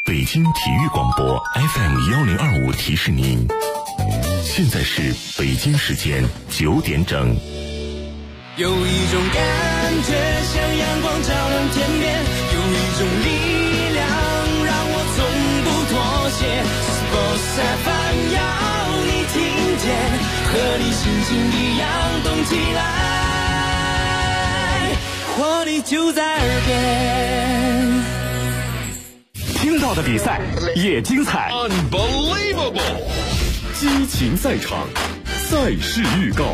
北京体育广播 FM1025提示您，现在是北京时间9点整。 有一种感觉像阳光照亮天边，有一种力量让我从不妥协。Sports FM 要你听见，和你心情一样动起来，活力就在耳边。 听到的比赛也精彩 ，Unbelievable！ 激情赛场，赛事预告。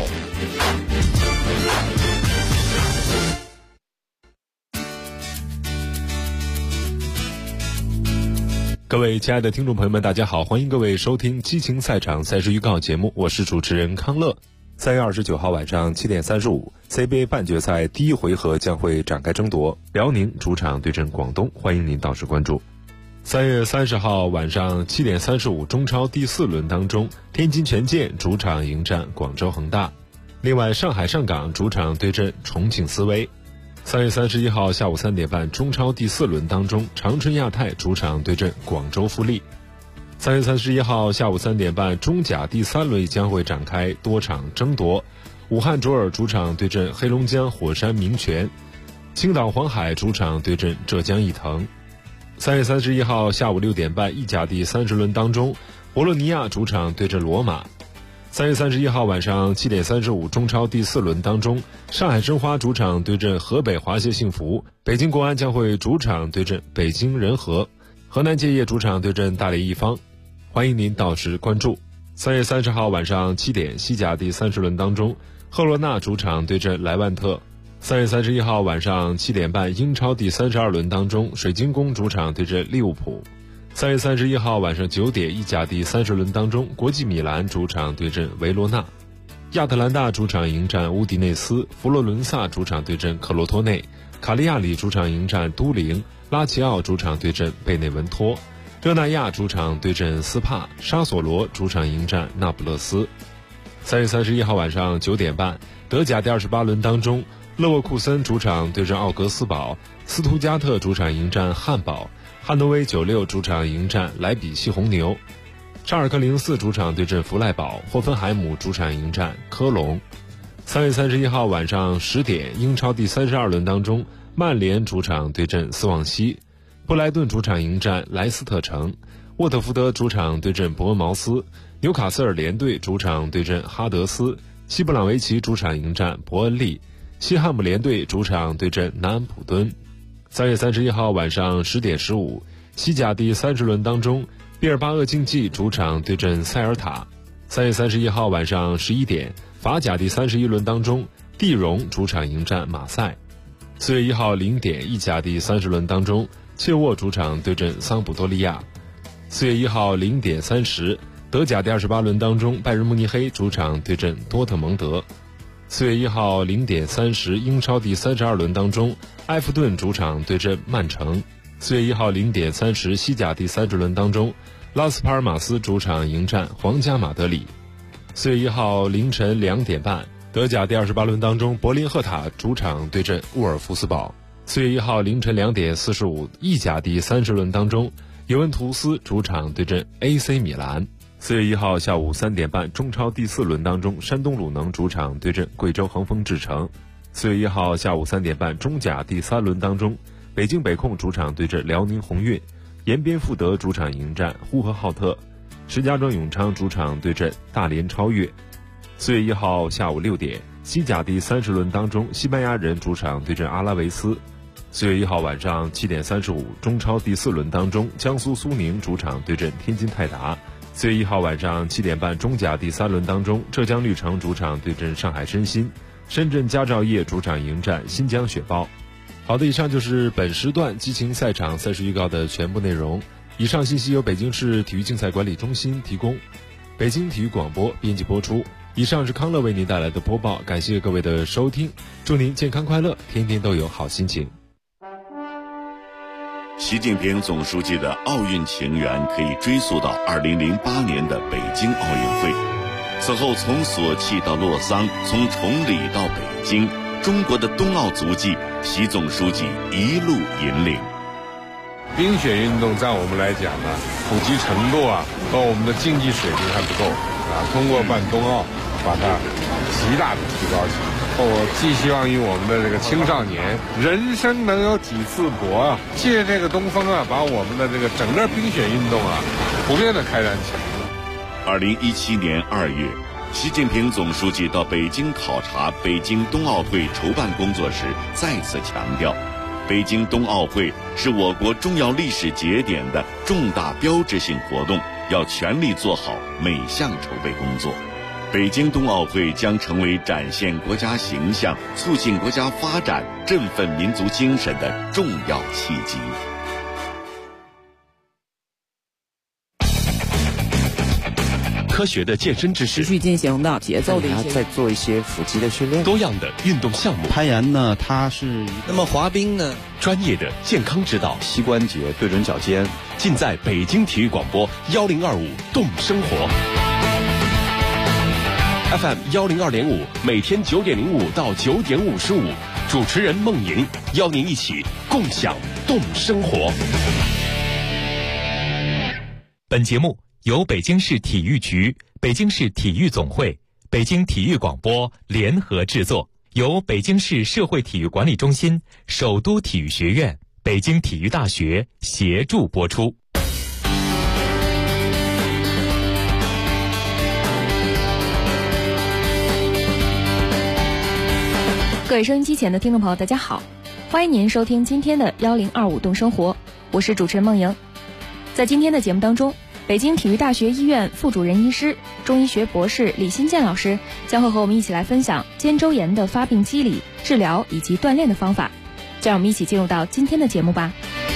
各位亲爱的听众朋友们，大家好，欢迎各位收听激情赛场赛事预告节目，我是主持人康乐。3月29号晚上7点35 CBA 半决赛第一回合将会展开争夺，辽宁主场对阵广东，欢迎您到时关注。3月30号晚上7点35中超第4轮当中，天津权健主场迎战广州恒大。另外，上海上港主场对阵重庆斯威。3月31号下午3点半中超第4轮当中，长春亚泰主场对阵广州富力。3月31号下午3点半中甲第3轮将会展开多场争夺，武汉卓尔主场对阵黑龙江火山明泉，青岛黄海主场对阵浙江毅腾。3月31号下午6点半意甲第30轮当中，博洛尼亚主场对阵罗马。3月31号晚上7点35中超第4轮当中，上海申花主场对阵河北华协幸福，北京国安将会主场对阵北京人和，河南建业主场对阵大连一方，欢迎您到时关注。3月30号晚上7点西甲第30轮当中，赫罗纳主场对阵莱万特。3月31号晚上7点半英超第32轮当中，水晶宫主场对阵利物浦。3月31号晚上9点意甲第30轮当中，国际米兰主场对阵维罗纳，亚特兰大主场迎战乌迪内斯，佛罗伦萨主场对阵克罗托内，卡利亚里主场迎战都灵，拉齐奥主场对阵贝内文托，热那亚主场对阵斯帕，沙索罗主场迎战那不勒斯。3月31号晚上9点半德甲第28轮当中，勒沃库森主场对阵奥格斯堡，斯图加特主场迎战汉堡，汉诺威96主场迎战莱比锡红牛，沙尔克04主场对阵弗赖堡，霍芬海姆主场迎战科隆。3月31号晚上10点英超第32轮当中，曼联主场对阵斯旺西，布莱顿主场迎战莱斯特城，沃特福德主场对阵伯恩茅斯，纽卡斯尔联队主场对阵哈德斯，西布朗维奇主场迎战伯恩利，西汉姆联队主场对阵南安普敦。3月31号晚上10点15西甲第30轮当中，毕尔巴鄂竞技主场对阵塞尔塔。3月31号晚上11点法甲第31轮当中，蒂荣主场迎战马赛。4月1号0点意甲第30轮当中，切沃主场对阵桑普多利亚。4月1号0点30德甲第28轮当中，拜仁慕尼黑主场对阵多特蒙德。4月1号0点30英超第32轮当中，埃弗顿主场对阵曼城。4月1号0点30西甲第30轮当中，拉斯帕尔马斯主场迎战皇家马德里。4月1号凌晨2点半德甲第28轮当中，柏林赫塔主场对阵沃尔夫斯堡。4月1号凌晨2点45意甲第30轮当中，尤文图斯主场对阵 AC 米兰。4月1号下午3点半中超第4轮当中，山东鲁能主场对阵贵州恒丰智诚。4月1号下午3点半中甲第3轮当中，北京北控主场对阵辽宁宏运，延边富德主场迎战呼和浩特，石家庄永昌主场对阵大连超越。4月1号下午6点西甲第30轮当中，西班牙人主场对阵阿拉维斯。4月1号晚上7点35中超第4轮当中，江苏苏宁主场对阵天津泰达。4月1号晚上7点半中甲第3轮当中，浙江绿城主场对阵上海申鑫，深圳佳兆业主场迎战新疆雪豹。好的，以上就是本时段激情赛场赛事预告的全部内容。以上信息由北京市体育竞赛管理中心提供，北京体育广播编辑播出。以上是康乐为您带来的播报，感谢各位的收听，祝您健康快乐，天天都有好心情。 习近平总书记的奥运情缘可以追溯到2008年的北京奥运会。此后从索契到洛桑，从崇礼到北京，中国的冬奥足迹，习总书记一路引领。 冰雪运动在我们来讲呢，普及程度和我们的竞技水平还不够通过办冬奥，把它极大的提高起来。我寄希望于我们的这个青少年，人生能有几次搏借这个东风把我们的这个整个冰雪运动普遍的开展起来。 2017年2月，习近平总书记到北京考察北京冬奥会筹办工作时，再次强调，北京冬奥会是我国重要历史节点的重大标志性活动，要全力做好每项筹备工作。北京冬奥会将成为展现国家形象、促进国家发展、振奋民族精神的重要契机。 科学的健身知识， 持续进行的节奏的一些， 再做一些腹肌的训练， 多样的运动项目。 攀岩呢，它是那么滑冰呢？ 专业的健康指导， 膝关节对准脚尖， 尽在北京体育广播1025动生活。FM 102.5，每天9点05到9点55，主持人孟莹邀您一起共享动生活。 本节目由北京市体育局、北京市体育总会、北京体育广播联合制作，由北京市社会体育管理中心、首都体育学院、北京体育大学协助播出。 各位收音机前的听众朋友，大家好，欢迎您收听今天的1025动生活，我是主持人孟莹。在今天的节目当中，北京体育大学医院副主任医师、中医学博士李新建老师将会和我们一起来分享肩周炎的发病机理、治疗以及锻炼的方法。就让我们一起进入到今天的节目吧。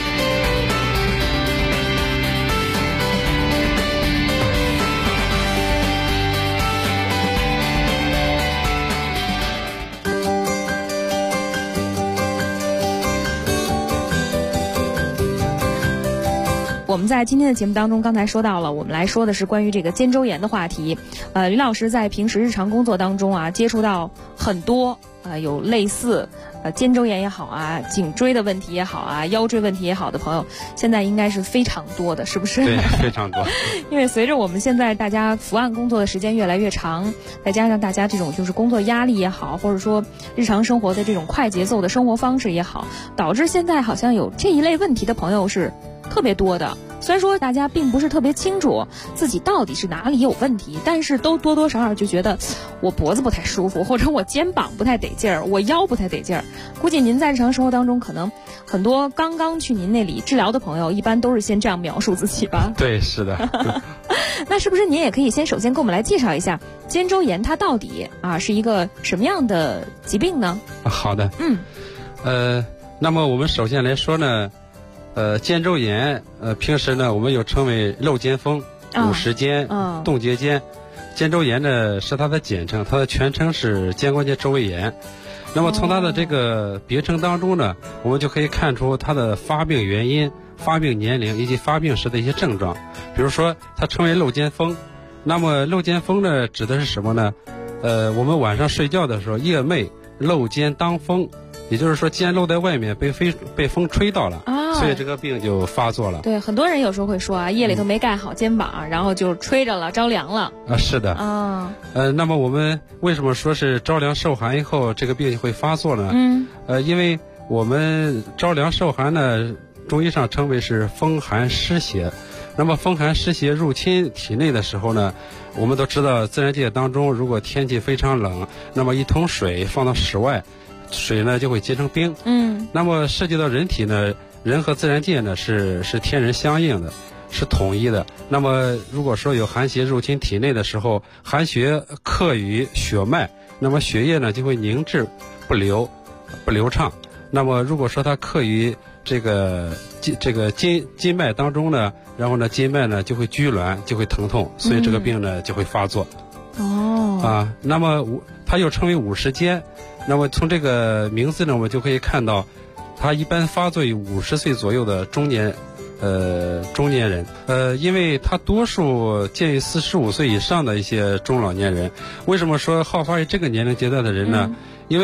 我们在今天的节目当中刚才说到了，我们来说的是关于这个肩周炎的话题。李老师在平时日常工作当中接触到很多有类似肩周炎也好颈椎的问题也好腰椎问题也好的朋友，现在应该是非常多的，是不是？ 对，非常多。 因为随着我们现在大家伏案工作的时间越来越长，再加上大家这种就是工作压力也好，或者说日常生活的这种快节奏的生活方式也好，导致现在好像有这一类问题的朋友是特别多的。虽然说大家并不是特别清楚自己到底是哪里有问题，但是都多多少少就觉得我脖子不太舒服，或者我肩膀不太得劲儿，我腰不太得劲儿。估计您在日常生活当中，可能很多刚刚去您那里治疗的朋友，一般都是先这样描述自己吧？ 对，是的。 那是不是您也可以首先给我们来介绍一下肩周炎它到底是一个什么样的疾病呢？ 好的。那么我们首先来说呢，肩周炎，平时呢我们又称为漏肩风、五十肩、冻结肩。肩周炎呢是它的简称，它的全称是肩关节周围炎。那么从它的这个别称当中呢，我们就可以看出它的发病原因、发病年龄以及发病时的一些症状。比如说它称为漏肩风，那么漏肩风呢指的是什么呢？我们晚上睡觉的时候夜寐漏肩当风，也就是说肩露在外面被风吹到了，所以这个病就发作了。 对，很多人有时候会说夜里头没盖好肩膀，然后就吹着了，着凉了。 是的。那么我们为什么说是着凉受寒以后这个病就会发作呢？因为我们着凉受寒呢，中医上称为是风寒湿邪。那么风寒湿邪入侵体内的时候呢，我们都知道自然界当中，如果天气非常冷，那么一桶水放到室外，水呢就会结成冰。那么涉及到人体呢，人和自然界呢是天人相应的，是统一的。那么如果说有寒邪入侵体内的时候，寒邪克于血脉，那么血液呢就会凝滞不流畅。那么如果说它克于这个筋脉当中呢，然后呢筋脉呢就会拘挛，就会疼痛，所以这个病呢就会发作。那么它又称为五十肩。那么从这个名字呢，我们就可以看到，它一般发作于50岁左右的中年人。因为它多数见于45岁以上的一些中老年人。为什么说好发于这个年龄阶段的人呢？因为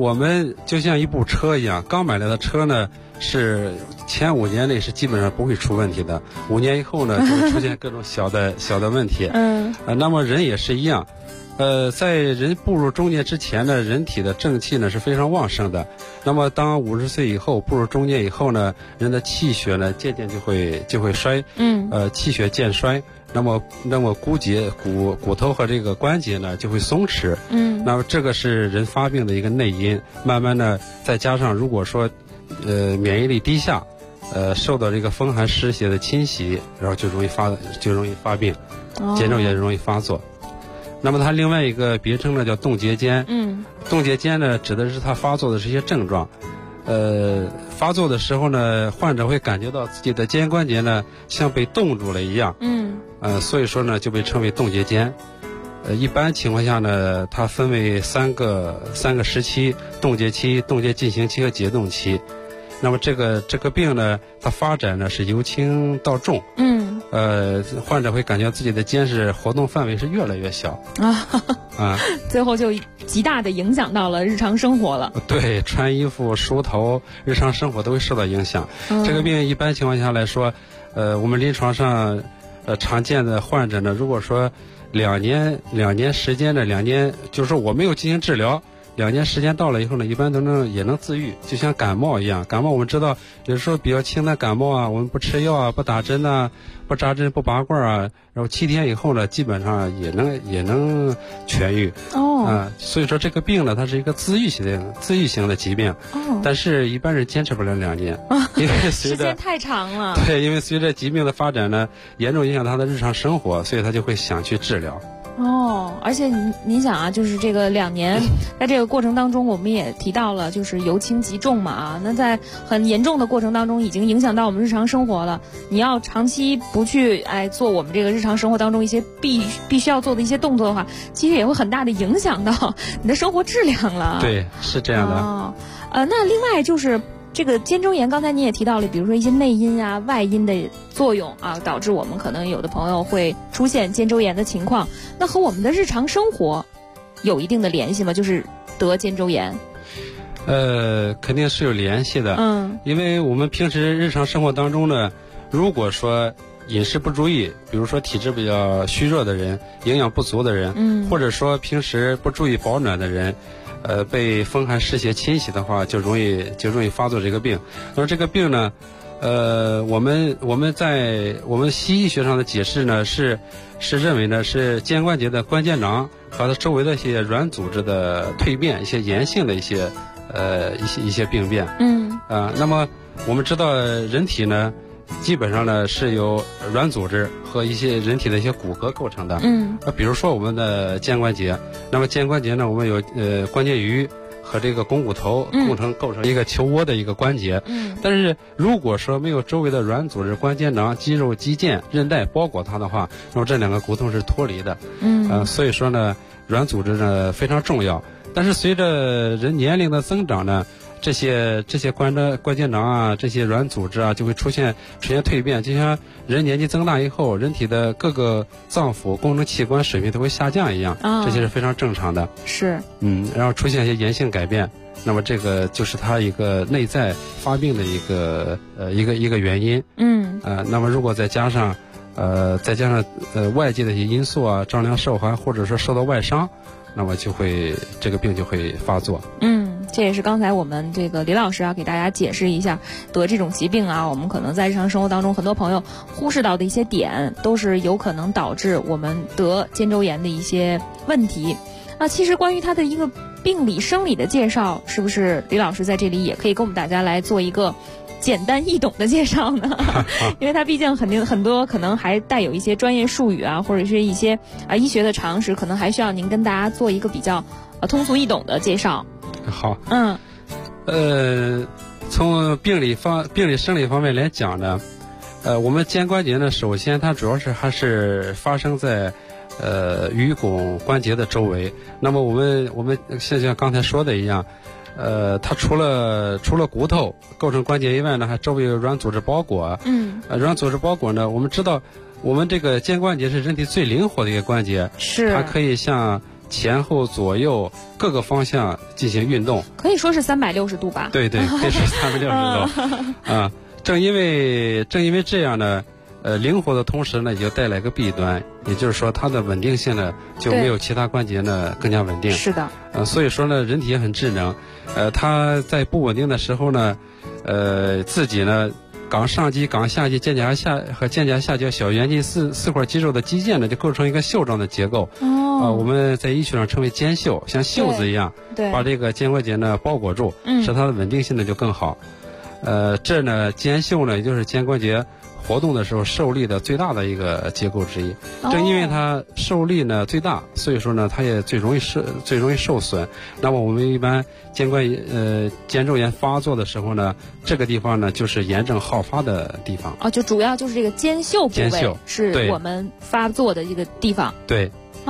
我们就像一部车一样，刚买来的车呢，是前5年内是基本上不会出问题的，5年以后呢就会出现各种小的问题。那么人也是一样。在人步入中年之前呢，人体的正气呢是非常旺盛的。那么当50岁以后，步入中年以后呢，人的气血呢渐渐就会衰，气血渐衰。那么骨头和这个关节呢就会松弛，那么这个是人发病的一个内因。慢慢的再加上如果说免疫力低下，受到这个风寒湿邪的侵袭，然后就容易发病，肩周炎容易发作。那么它另外一个别称呢叫冻结肩，冻结肩呢指的是它发作的是一些症状。发作的时候呢，患者会感觉到自己的肩关节呢像被冻住了一样，所以说呢就被称为冻结肩。一般情况下呢，它分为三个时期：冻结期、冻结进行期和解冻期。那么这个病呢，它发展呢是由轻到重，患者会感觉自己的肩是活动范围是越来越小最后就极大的影响到了日常生活了。 对，穿衣服、梳头，日常生活都会受到影响。这个病一般情况下来说，我们临床上常见的患者呢，如果说两年时间的2年，就是说我没有进行治疗。2年时间到了以后呢，一般也能自愈，就像感冒一样。感冒我们知道，有时候比较轻的感冒啊，我们不吃药啊，不打针啊，不扎针不拔罐啊，然后7天以后呢，基本上也能痊愈。所以说这个病呢，它是一个自愈型的疾病。但是一般人坚持不了2年，因为随着时间太长了。 对，因为随着疾病的发展呢，严重影响他的日常生活，所以他就会想去治疗。 而且您想啊，就是这个2年，在这个过程当中，我们也提到了，就是由轻及重嘛那在很严重的过程当中，已经影响到我们日常生活了。你要长期不去做我们这个日常生活当中一些必须要做的一些动作的话，其实也会很大的影响到你的生活质量了。 对，是这样的。 那另外就是这个肩周炎，刚才你也提到了，比如说一些内因啊、外因的作用导致我们可能有的朋友会出现肩周炎的情况。那和我们的日常生活有一定的联系吗？就是得肩周炎？ 肯定是有联系的。因为我们平时日常生活当中呢，如果说饮食不注意，比如说体质比较虚弱的人、营养不足的人，或者说平时不注意保暖的人，被风寒湿邪侵袭的话，就容易发作这个病。那么这个病呢，我们在我们西医学上的解释呢，是认为呢是肩关节的关节囊和它周围的一些软组织的蜕变，一些炎性的一些病变。那么我们知道人体呢，基本上呢是由软组织和一些人体的一些骨骼构成的。比如说我们的肩关节，那么肩关节呢，我们有关节盂和这个肱骨头构成一个球窝的一个关节。但是如果说没有周围的软组织、关节囊、肌肉、肌腱、韧带包裹它的话，那么这2个骨头是脱离的。所以说呢，软组织呢非常重要。但是随着人年龄的增长呢，这些关节囊啊，这些软组织啊，就会出现蜕变。就像人年纪增大以后，人体的各个脏腑、功能器官水平都会下降一样，这些是非常正常的。 是。 然后出现一些炎性改变，那么这个就是它一个内在发病的一个原因。那么如果再加上外界的一些因素啊，着凉受寒，或者说受到外伤，那么这个病就会发作。 这也是刚才我们这个李老师给大家解释一下，得这种疾病我们可能在日常生活当中很多朋友忽视到的一些点，都是有可能导致我们得肩周炎的一些问题。其实关于它的一个病理生理的介绍，是不是李老师在这里也可以跟我们大家来做一个简单易懂的介绍呢？因为它毕竟很多可能还带有一些专业术语或者是一些医学的常识，可能还需要您跟大家做一个比较通俗易懂的介绍。 好。从病理生理方面来讲呢，我们肩关节呢，首先它主要还是发生在盂肱关节的周围。那么我们像刚才说的一样，它除了骨头构成关节以外呢，还周围有软组织包裹。软组织包裹呢，我们知道我们这个肩关节是人体最灵活的一个关节，是它可以像前后左右各个方向进行运动， 可以说是360度吧？ 对对，可以说360度啊。正因为这样呢，灵活的同时呢，也就带来个弊端，也就是说它的稳定性呢就没有其他关节呢更加稳定。 是的。 所以说呢，人体也很智能，它在不稳定的时候呢，自己呢。冈上肌、冈下肌、肩胛下和肩胛下角小圆肌四块肌肉的肌腱呢，就构成一个袖状的结构。我们在医学上称为肩袖，像袖子一样，把这个肩关节呢包裹住，使它的稳定性呢就更好。这呢，肩袖呢，也就是肩关节活动的时候受力的最大的一个结构之一。正因为它受力呢最大，所以说呢，它也最容易受损。那么我们一般肩周炎发作的时候呢，这个地方呢就是炎症好发的地方。 就主要就是这个肩袖部位是我们发作的一个地方。 对。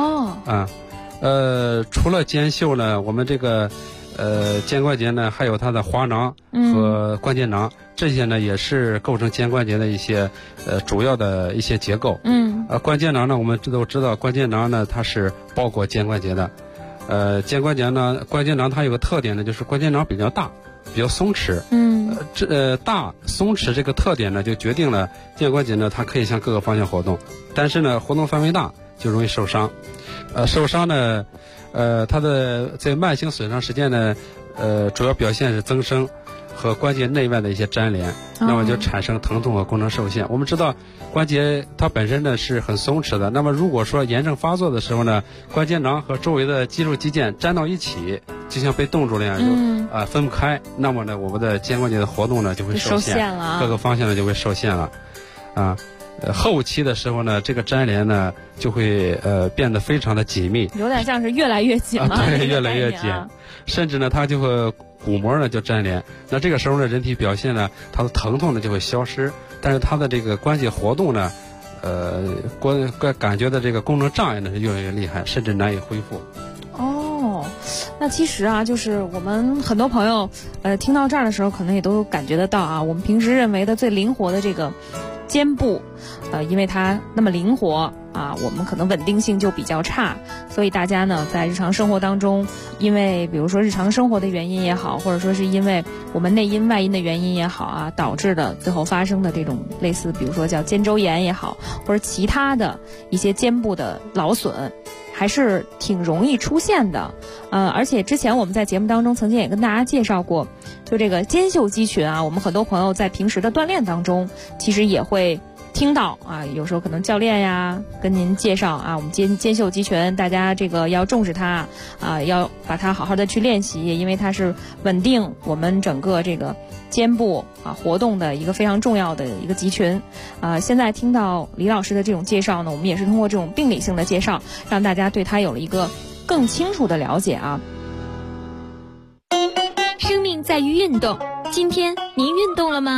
除了肩袖呢，我们这个肩关节呢，还有它的滑囊和关节囊，这些呢也是构成肩关节的一些主要的一些结构。关节囊呢，我们都知道，关节囊呢它是包裹肩关节的。关节囊它有个特点呢，就是关节囊比较大，比较松弛。大松弛这个特点呢，就决定了肩关节呢它可以向各个方向活动，但是呢活动范围大就容易受伤。受伤呢。它的在慢性损伤时间呢，主要表现是增生和关节内外的一些粘连，那么就产生疼痛和功能受限。我们知道关节它本身呢是很松弛的，那么如果说炎症发作的时候呢，关节囊和周围的肌肉肌腱粘到一起，就像被冻住了一样，就分不开，那么呢我们的肩关节的活动呢就会受限了，各个方向呢就会受限了，后期的时候呢，这个粘连呢就会变得非常的紧密， 有点像是越来越紧了。 对，越来越紧，甚至呢它就会骨膜呢就粘连。那这个时候呢，人体表现呢，它的疼痛呢就会消失，但是它的这个关节活动呢，感觉的这个功能障碍呢是越来越厉害，甚至难以恢复。 那其实啊，就是我们很多朋友听到这儿的时候，可能也都感觉得到啊，我们平时认为的最灵活的这个肩部，因为它那么灵活啊，我们可能稳定性就比较差，所以大家呢在日常生活当中，因为比如说日常生活的原因也好，或者说是因为我们内因外因的原因也好啊，导致的最后发生的这种类似比如说叫肩周炎也好，或者其他的一些肩部的劳损，还是挺容易出现的。而且之前我们在节目当中曾经也跟大家介绍过，就这个肩袖肌群啊，我们很多朋友在平时的锻炼当中其实也会听到啊，有时候可能教练呀跟您介绍啊，我们肩袖肌群大家这个要重视它啊，要把它好好的去练习，因为它是稳定我们整个这个肩部啊活动的一个非常重要的一个肌群。现在听到李老师的这种介绍呢，我们也是通过这种病理性的介绍，让大家对它有了一个更清楚的了解啊。 生命在于运动，今天您运动了吗？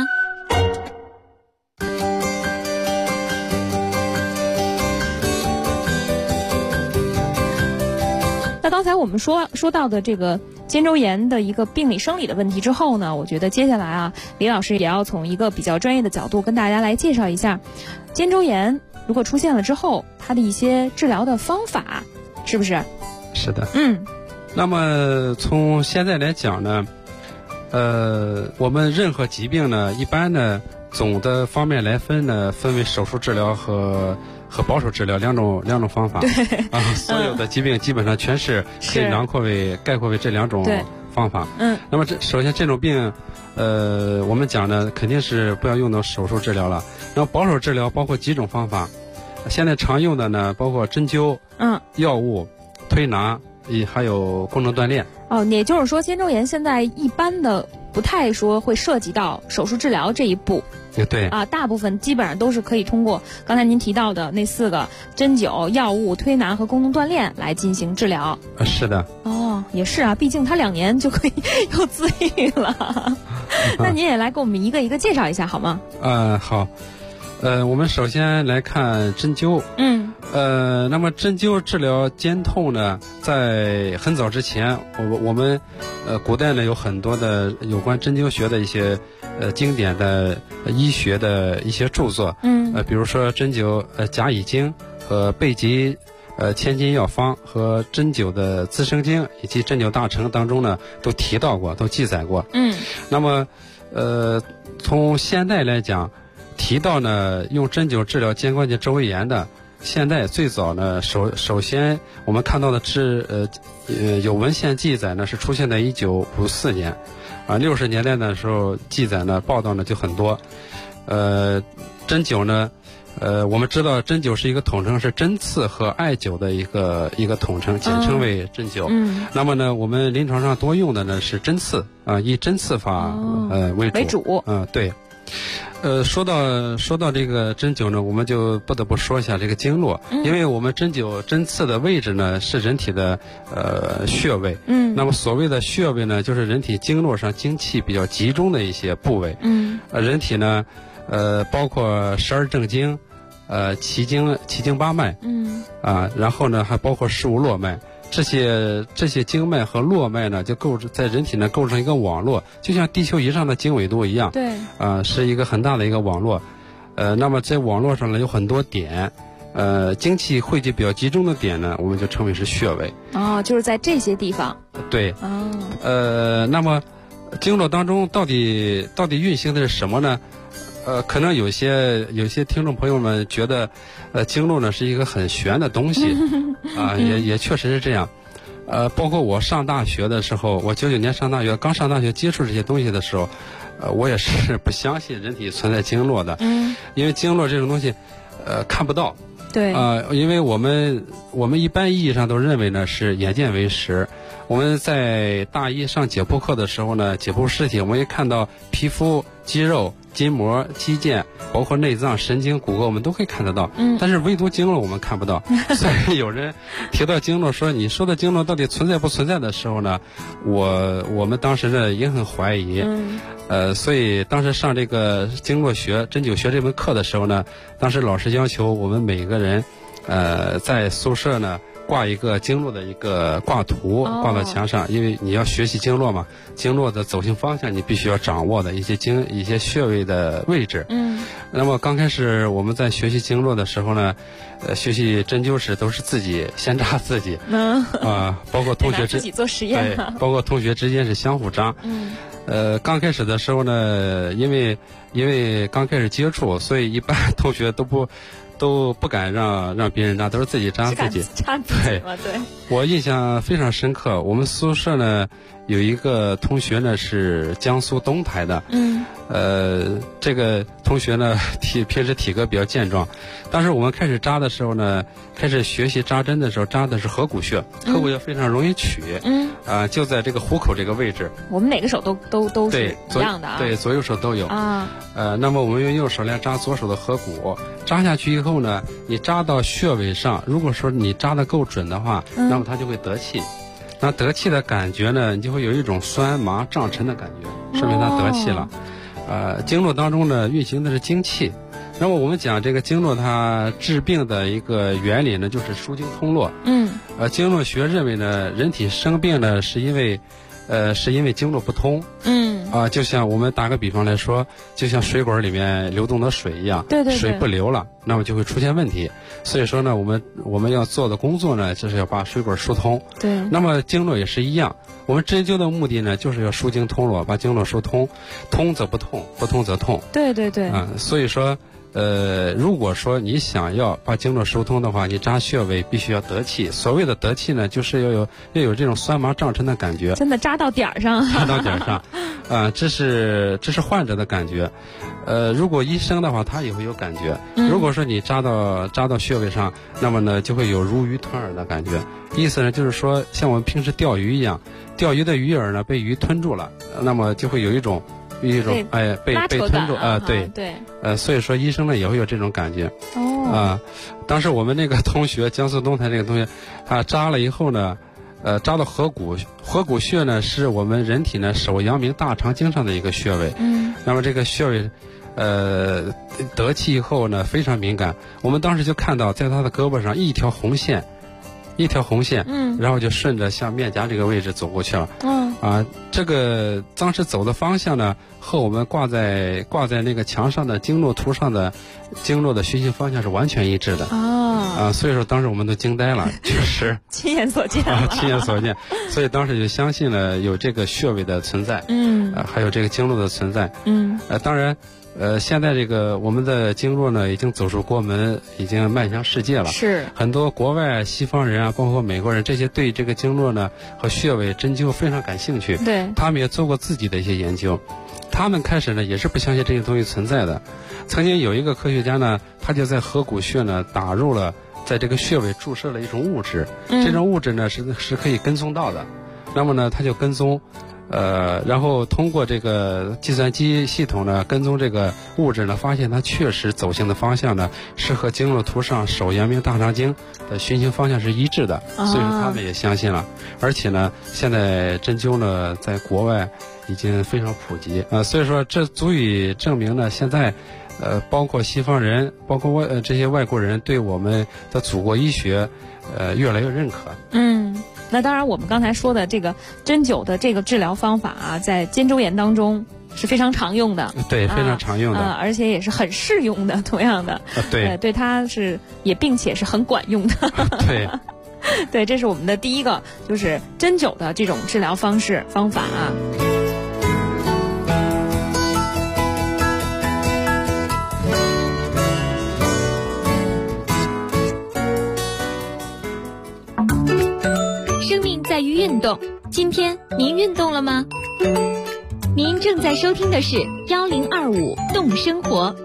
那刚才我们说到的这个肩周炎的一个病理生理的问题之后呢，我觉得接下来啊，李老师也要从一个比较专业的角度跟大家来介绍一下肩周炎如果出现了之后，它的一些治疗的方法，是不是？ 是的。那么从现在来讲呢，我们任何疾病呢，一般呢总的方面来分呢，分为手术治疗和保守治疗两种方法。 对所有的疾病基本上全是可以概括为这两种方法。那么首先这种病，我们讲呢肯定是不要用到手术治疗了。然后保守治疗包括几种方法，现在常用的呢包括针灸、药物、推拿，还有功能锻炼。 也就是说肩周炎现在一般的不太说会涉及到手术治疗这一步。 对啊，大部分基本上都是可以通过刚才您提到的那4个针灸、药物、推拿和功能锻炼来进行治疗。 是的。 也是啊，毕竟他2年就可以有自愈了。那您也来给我们一个一个介绍一下好吗？ 好。我们首先来看针灸。那么针灸治疗肩痛呢，在很早之前，我们古代呢有很多的有关针灸学的一些经典的医学的一些著作。比如说针灸甲乙经和背脊千金药方和针灸的资生经以及针灸大成当中呢都提到过，都记载过。那么从现代来讲，提到呢用针灸治疗肩关节周围炎的，现在最早呢首先我们看到的有文献记载呢是出现在1954年，60年代的时候记载呢报道呢就很多。针灸呢我们知道针灸是一个统称，是针刺和艾灸的一个统称，简称为针灸。那么呢我们临床上多用的呢是针刺以针刺法为主。对。说到这个针灸呢，我们就不得不说一下这个经络，因为我们针灸针刺的位置呢是人体的穴位。那么所谓的穴位呢，就是人体经络上精气比较集中的一些部位。人体呢包括12正经，奇经八脉。然后呢还包括15络脉。这些经脉和络脉呢，就在人体呢构成一个网络，就像地球仪上的经纬度一样。对。是一个很大的一个网络。那么在网络上呢有很多点，精气汇集比较集中的点呢，我们就称为是穴位。 就是在这些地方。对。 那么经络当中到底运行的是什么呢？可能有些听众朋友们觉得，经络呢是一个很玄的东西，也确实是这样。包括我上大学的时候，我99年上大学，刚上大学接触这些东西的时候，我也是不相信人体存在经络的。因为经络这种东西，看不到。对。因为我们一般意义上都认为呢是眼见为实。我们在大一上解剖课的时候呢，解剖尸体，我们也看到皮肤、肌肉、筋膜、肌腱，包括内脏、神经、骨骼，我们都可以看得到。但是唯独经络我们看不到。所以有人提到经络，说你说的经络到底存在不存在的时候呢，我们当时呢也很怀疑。所以当时上这个经络学、针灸学这门课的时候呢，当时老师要求我们每个人，在宿舍呢挂一个经络的一个挂图，挂到墙上，因为你要学习经络嘛，经络的走行方向你必须要掌握的一些穴位的位置。那么刚开始我们在学习经络的时候呢，学习针灸时都是自己先扎自己，包括同学自己做实验，对，包括同学之间是相互扎。刚开始的时候呢，因为刚开始接触，所以一般同学都不敢让别人扎，都是自己扎自己。对，我印象非常深刻。我们宿舍呢有一个同学呢是江苏东台的。这个同学呢平时体格比较健壮。当时我们开始扎的时候呢，开始学习扎针的时候，扎的是合谷穴。合谷穴非常容易取。就在这个虎口这个位置。我们哪个手都是一样的啊？对，左右手都有啊。那么我们用右手来扎左手的合谷，扎下去以后呢，你扎到穴位上，如果说你扎得够准的话，那么它就会得气。那得气的感觉呢，你就会有一种酸麻胀沉的感觉，说明它得气了。经络当中呢运行的是精气。那么我们讲这个经络它治病的一个原理呢，就是疏经通络。经络学认为呢，人体生病呢是因为经络不通。就像我们打个比方来说，就像水管里面流动的水一样，对，水不流了，那么就会出现问题。所以说呢，我们要做的工作呢，就是要把水管疏通。对。那么经络也是一样，我们针灸的目的呢，就是要疏经通络，把经络疏通，通则不痛，不通则痛。对。所以说。如果说你想要把经络疏通的话，你扎穴位必须要得气。所谓的得气呢，就是要有这种酸麻胀沉的感觉。真的扎到点儿上。扎到点儿上，这是患者的感觉。如果医生的话，他也会有感觉。如果说你扎到穴位上，那么呢就会有如鱼吞饵的感觉。意思呢就是说，像我们平时钓鱼一样，钓鱼的鱼饵呢被鱼吞住了，那么就会有一种被吞住对，所以说医生呢也会有这种感觉。当时我们那个同学，江苏东台那个同学，扎了以后呢，扎到合谷穴呢是我们人体呢手阳明大肠经上的一个穴位。那么这个穴位得气以后呢非常敏感，我们当时就看到在他的胳膊上一条红线，然后就顺着向面颊这个位置走过去了。 这个当时走的方向呢，和我们挂在那个墙上的经络图上的经络的循行方向是完全一致的。所以说当时我们都惊呆了，确实亲眼所见亲眼所见，所以当时就相信了有这个穴位的存在，还有这个经络的存在，当然。现在这个我们的经络呢，已经走出国门，已经迈向世界了。 是很多国外西方人啊，包括美国人，这些对这个经络呢和穴位针灸非常感兴趣。 对， 他们也做过自己的一些研究。他们开始呢也是不相信这些东西存在的。曾经有一个科学家呢，他就在合谷穴呢打入了，在这个穴位注射了一种物质，这种物质呢是可以跟踪到的。那么呢，他就跟踪。然后通过这个计算机系统呢，跟踪这个物质呢，发现它确实走行的方向呢，是和经络图上手阳明大肠经的循行方向是一致的，所以说他们也相信了。而且呢，现在针灸呢，在国外已经非常普及所以说这足以证明呢，现在包括西方人，包括这些外国人对我们的祖国医学越来越认可。 那当然我们刚才说的这个针灸的这个治疗方法啊，在肩周炎当中是非常常用的。 对，非常常用的， 而且也是很适用的，同样的。对它是也并且是很管用的。 对对，这是我们的第一个，就是针灸的这种治疗方法啊。 在于运动，今天您运动了吗？您正在收听的是1025动生活。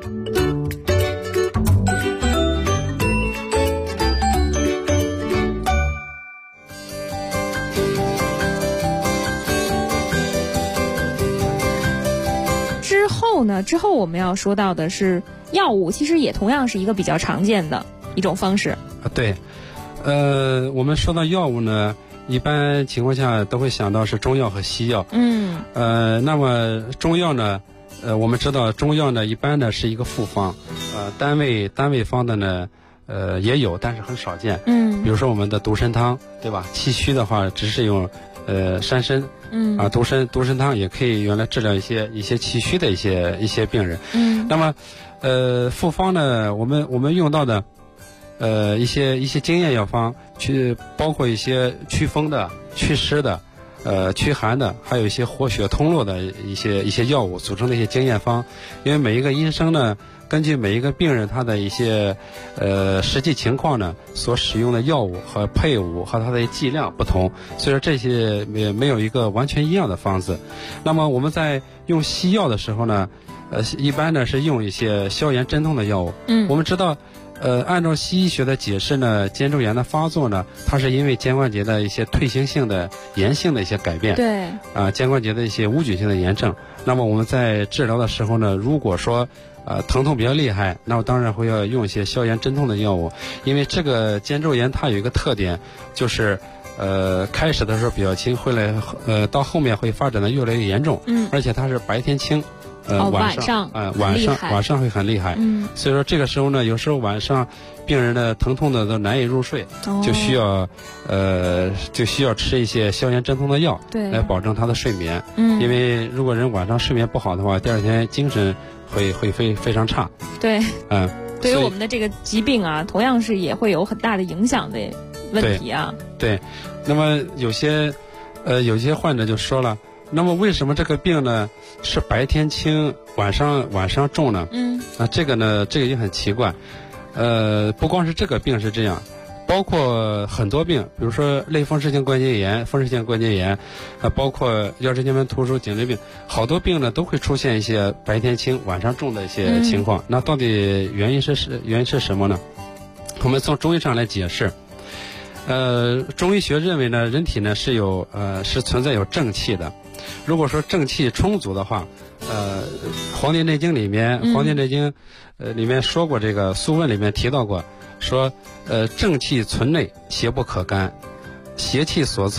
之后我们要说到的是药物，其实也同样是一个比较常见的一种方式。 对，我们说到药物呢，一般情况下都会想到是中药和西药。那么中药呢，我们知道中药呢一般呢是一个复方，单位方的呢，也有，但是很少见。比如说我们的独参汤，对吧？气虚的话，只是用山参。独参汤也可以用来治疗一些气虚的一些病人。那么复方呢，我们用到的一些经验药方，包括一些祛风的、祛湿的、驱寒的，还有一些活血通络的一些药物组成的一些经验方。因为每一个医生呢，根据每一个病人他的一些实际情况呢，所使用的药物和配伍和它的剂量不同，所以说这些也没有一个完全一样的方子。那么我们在用西药的时候呢，一般呢是用一些消炎镇痛的药物。我们知道。按照西医学的解释呢，肩周炎的发作呢，它是因为肩关节的一些退行性的炎性的一些改变。 对。 肩关节的一些无菌性的炎症。那么我们在治疗的时候呢，如果说疼痛比较厉害，那我当然会要用一些消炎镇痛的药物，因为这个肩周炎它有一个特点，就是开始的时候比较轻，到后面会发展的越来越严重。而且它是白天轻。晚上会很厉害。所以说这个时候呢，有时候晚上病人的疼痛的都难以入睡，就需要吃一些消炎镇痛的药，来保证他的睡眠。因为如果人晚上睡眠不好的话，第二天精神会非常差。 对。对于我们的这个疾病啊，同样是也会有很大的影响的问题啊。 对。那么有些患者就说了。那么为什么这个病呢是白天轻，晚上重呢？这个也很奇怪。不光是这个病是这样，包括很多病，比如说类风湿性关节炎、风湿性关节炎，包括腰椎间盘突出、颈椎病，好多病呢都会出现一些白天轻、晚上重的一些情况。那到底原因是什么呢？我们从中医上来解释。中医学认为呢，人体呢是存在有正气的。如果说正气充足的话，《黄帝内经》里面说过，这个《素问》里面提到过，说正气存内，邪不可干，邪气所凑，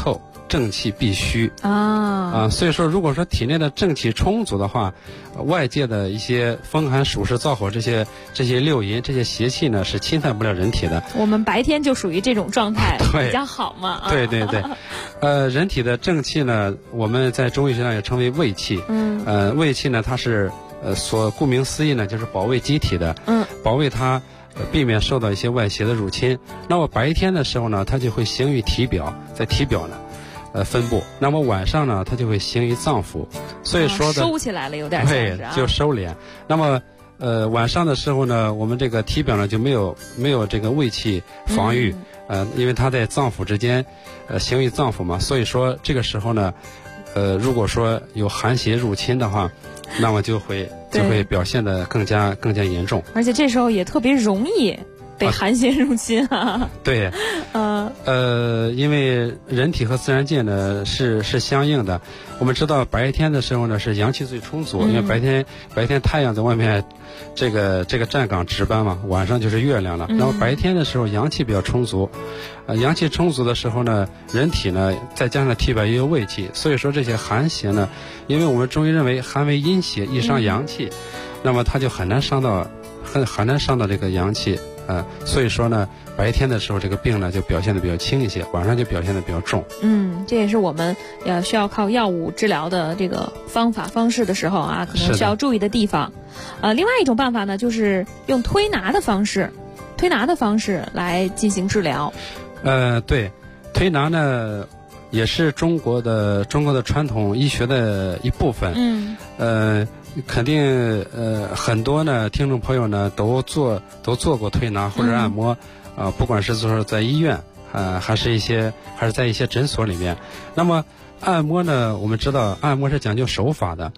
正气必虚所以说如果说体内的正气充足的话，外界的一些风寒暑湿燥火这些六淫这些邪气呢是侵犯不了人体的。 我们白天就属于这种状态对比较好嘛。 对对对人体的正气呢，我们在中医学上也称为卫气。卫气呢它是顾名思义呢就是保卫机体的，保卫它避免受到一些外邪的入侵。那么白天的时候呢，它就会行于体表，在体表呢分布。那么晚上呢，它就会行于脏腑。所以说收起来了，有点像是对，就收敛。那么晚上的时候呢，我们这个体表呢就没有这个卫气防御，因为它在脏腑之间行于脏腑嘛。所以说这个时候呢，如果说有寒邪入侵的话，那么就会表现得更加严重， 而且这时候也特别容易被寒邪入侵对，因为人体和自然界呢是相应的。我们知道白天的时候呢是阳气最充足，因为白天太阳在外面这个站岗值班嘛，晚上就是月亮了。然后白天的时候阳气比较充足，阳气充足的时候呢，人体呢再加上体表也有胃气，所以说这些寒邪呢，因为我们中医认为寒为阴邪，易伤阳气，那么它就很难伤到这个阳气。所以说呢，白天的时候这个病呢就表现得比较轻一些，晚上就表现得比较重。 这也是我们需要靠药物治疗的这个方式的时候可能需要注意的地方。另外一种办法呢，就是用推拿的方式来进行治疗。 对，推拿呢也是中国的传统医学的一部分。肯定很多呢听众朋友呢都做过推拿或者按摩，不管是说在医院还是在一些诊所里面。那么按摩呢，我们知道按摩是讲究手法的。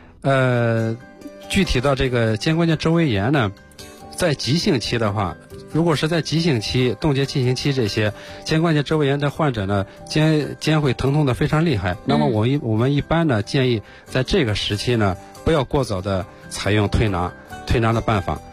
具体到这个肩关节周围炎呢，在急性期的话，如果是在急性期、冻结进行期这些肩关节周围炎的患者呢，肩会疼痛的非常厉害。那么我们一般呢建议在这个时期呢，不要过早的采用推拿的办法。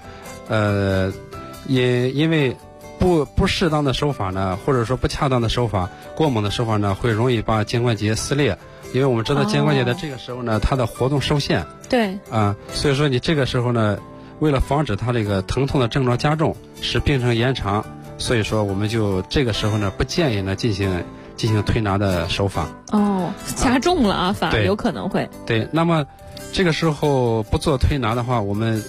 因为不适当的手法呢，或者说不恰当的手法、过猛的手法呢，会容易把肩关节撕裂。因为我们知道肩关节的这个时候呢，它的活动受限。 对。 所以说你这个时候呢，为了防止它这个疼痛的症状加重，使病程延长，所以说我们就这个时候呢，不建议呢进行推拿的手法。 加重了反而有可能会。 对，那么这个时候不做推拿的话，我们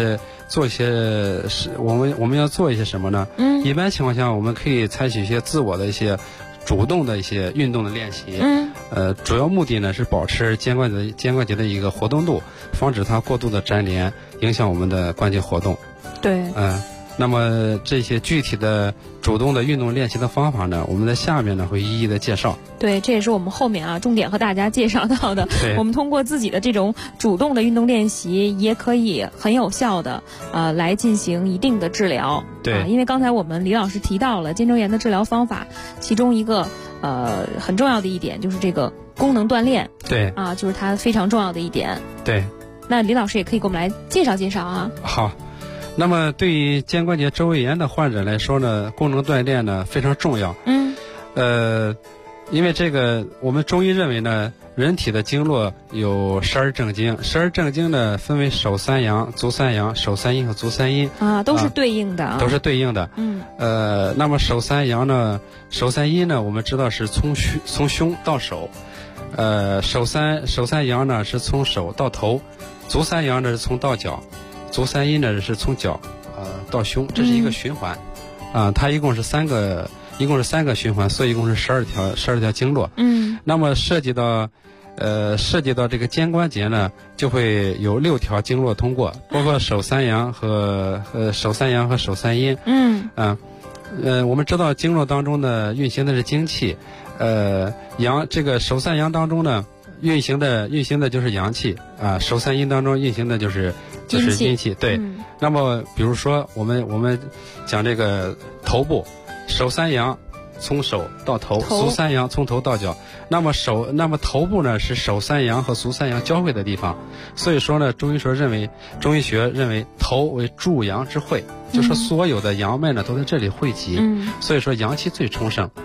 我们要做一些什么呢？一般情况下，我们可以采取一些自我的一些主动的一些运动的练习。主要目的呢是保持肩关节的一个活动度，防止它过度的粘连，影响我们的关节活动。 对。 那么这些具体的主动的运动练习的方法呢，我们在下面呢会一一的介绍。 对，这也是我们后面重点和大家介绍到的。我们通过自己的这种主动的运动练习，也可以很有效的来进行一定的治疗。 对。 因为刚才我们李老师提到了肩周炎的治疗方法，其中一个很重要的一点就是这个功能锻炼。 对。 就是它非常重要的一点。 对。 那李老师也可以给我们来介绍介绍好。那么对于肩关节周围炎的患者来说呢，功能锻炼呢非常重要。因为这个我们中医认为呢，人体的经络有12正经，12正经呢分为手三阳、足三阳、手三阴和足三阴都是对应的。 都是对应的。那么手三阳呢、手三阴呢，我们知道是从胸到手。手三阳呢是从手到头，足三阳呢是从到脚。足三阴呢是从脚到胸，这是一个循环。它一共是三个循环，所以一共是12条经络。那么涉及到这个肩关节呢，就会有6条经络通过，包括手三阳和手三阴。我们知道经络当中呢运行的是精气，这个手三阳当中呢运行的就是阳气手三阴当中运行的就是阴气。对。那么比如说我们讲这个头部，手三阳从手到头，足三阳从头到脚。那么头部呢是手三阳和足三阳交汇的地方，所以说呢中医学认为头为诸阳之会，就说所有的阳脉呢都在这里汇集。所以说阳气最充盛。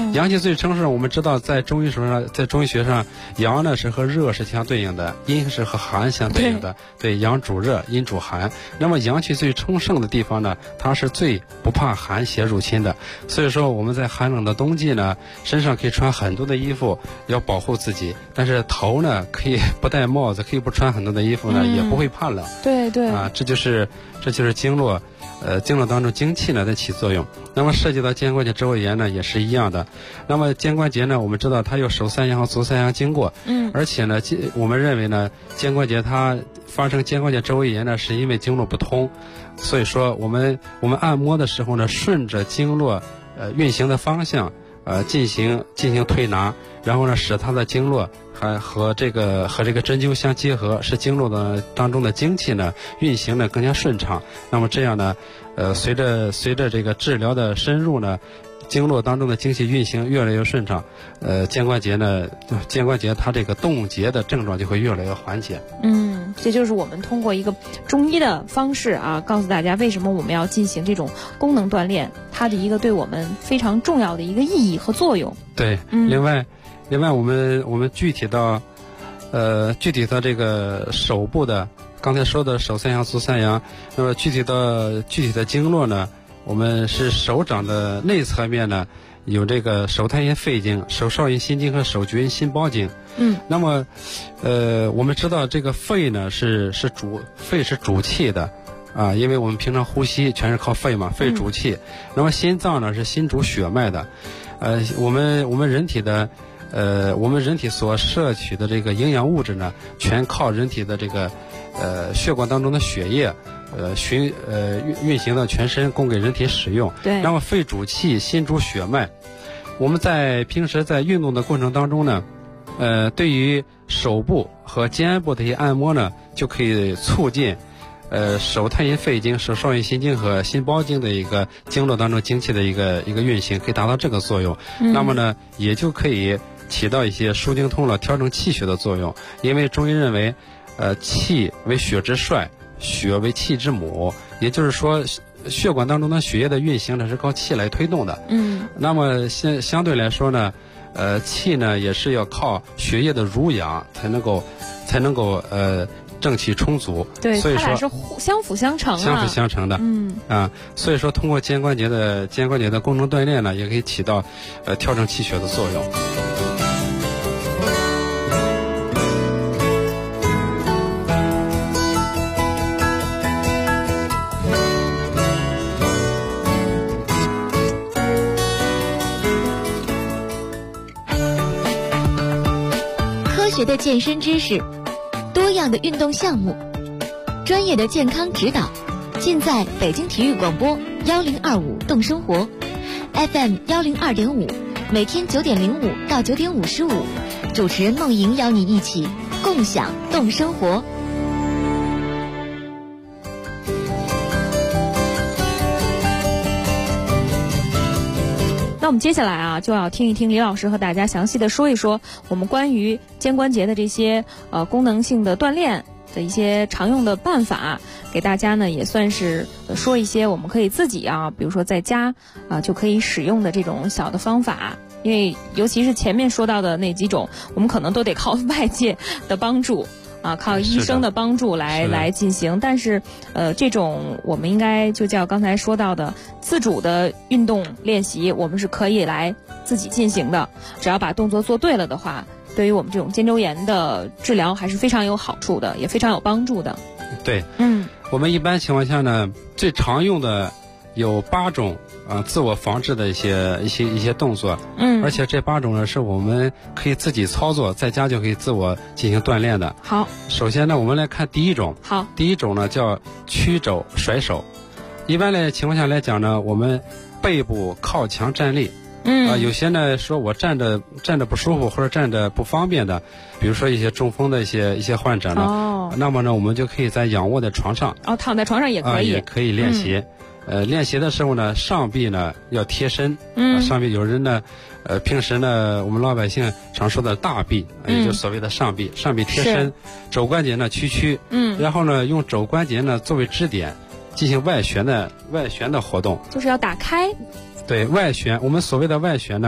阳气最充盛，我们知道在中医学上，阳呢是和热是相对应的，阴是和寒相对应的。对，阳主热，阴主寒。那么阳气最充盛的地方呢，它是最不怕寒邪入侵的。所以说我们在寒冷的冬季呢，身上可以穿很多的衣服，要保护自己。但是头呢，可以不戴帽子，可以不穿很多的衣服呢，也不会怕冷。 对对啊，这就是经络。经络当中精气呢在起作用。那么涉及到肩关节周围炎呢也是一样的。那么肩关节呢，我们知道它有手三阳和足三阳经过，而且呢我们认为呢肩关节它发生肩关节周围炎呢是因为经络不通，所以说我们按摩的时候呢，顺着经络运行的方向进行推拿，然后呢使它的经络和这个针灸相结合，使经络的当中的精气呢运行的更加顺畅。那么这样呢，随着这个治疗的深入呢，经络当中的精气运行越来越顺畅，肩关节它这个冻结的症状就会越来越缓解。 这就是我们通过一个中医的方式啊，告诉大家为什么我们要进行这种功能锻炼，它的一个对我们非常重要的一个意义和作用。 对，另外我们具体到这个手部的，刚才说的手三阳足三阳，那么具体的经络呢，我们是手掌的内侧面呢有这个手太阴肺经、手少阴心经和手厥阴心包经。那么我们知道这个肺呢是主气的啊，因为我们平常呼吸全是靠肺嘛，肺主气。那么心脏呢是心主血脉的，我们人体所摄取的这个营养物质呢，全靠人体的这个血管当中的血液运行到全身，供给人体使用。 对。 那么肺主气，心主血脉。我们平时在运动的过程当中呢，对于手部和肩部的一些按摩呢，就可以促进手太阴肺经、手少阴心经和心包经的一个经络当中精气的一个运行，可以达到这个作用。那么呢，也就可以起到一些疏经通络、调整气血的作用。因为中医认为，气为血之帅，血为气之母，也就是说，血管当中的血液的运行呢是靠气来推动的。那么相对来说呢，气呢也是要靠血液的濡养才能够正气充足。 对， 所以说它俩是相辅相成的。所以说通过肩关节的功能锻炼呢，也可以起到调整气血的作用。 科学的健身知识，多样的运动项目，专业的健康指导，尽在北京体育广播1025动生活 FM 102.5，每天9点05到9点55，主持人梦莹邀你一起共享动生活。 那我们接下来啊，就要听一听李老师和大家详细的说一说我们关于肩关节的这些功能性的锻炼的一些常用的办法，给大家呢也算是说一些我们可以自己啊，比如说在家就可以使用的这种小的方法。因为尤其是前面说到的那几种，我们可能都得靠外界的帮助啊，靠医生的帮助来进行。但是这种我们应该就叫刚才说到的自主的运动练习，我们是可以来自己进行的。只要把动作做对了的话，对于我们这种肩周炎的治疗还是非常有好处的，也非常有帮助的。 对，我们一般情况下呢，最常用的有8种自我防治的一些动作。而且这8种呢是我们可以自己操作，在家就可以自我进行锻炼的。 好， 首先呢，我们来看第一种。 好， 第一种呢叫曲肘甩手。一般的情况下来讲呢，我们背部靠墙站立。有些呢说我站着不舒服或者站着不方便的，比如说一些中风的一些患者呢，那么呢我们就可以在仰卧在床上， 躺在床上也可以， 也可以练习。练习的时候呢，上臂呢要贴身。上臂有人呢，平时呢我们老百姓常说的大臂，也就所谓的上臂贴身，肘关节呢屈。然后呢用肘关节呢作为支点，进行外旋的活动， 就是要打开。 对，外旋，我们所谓的外旋呢，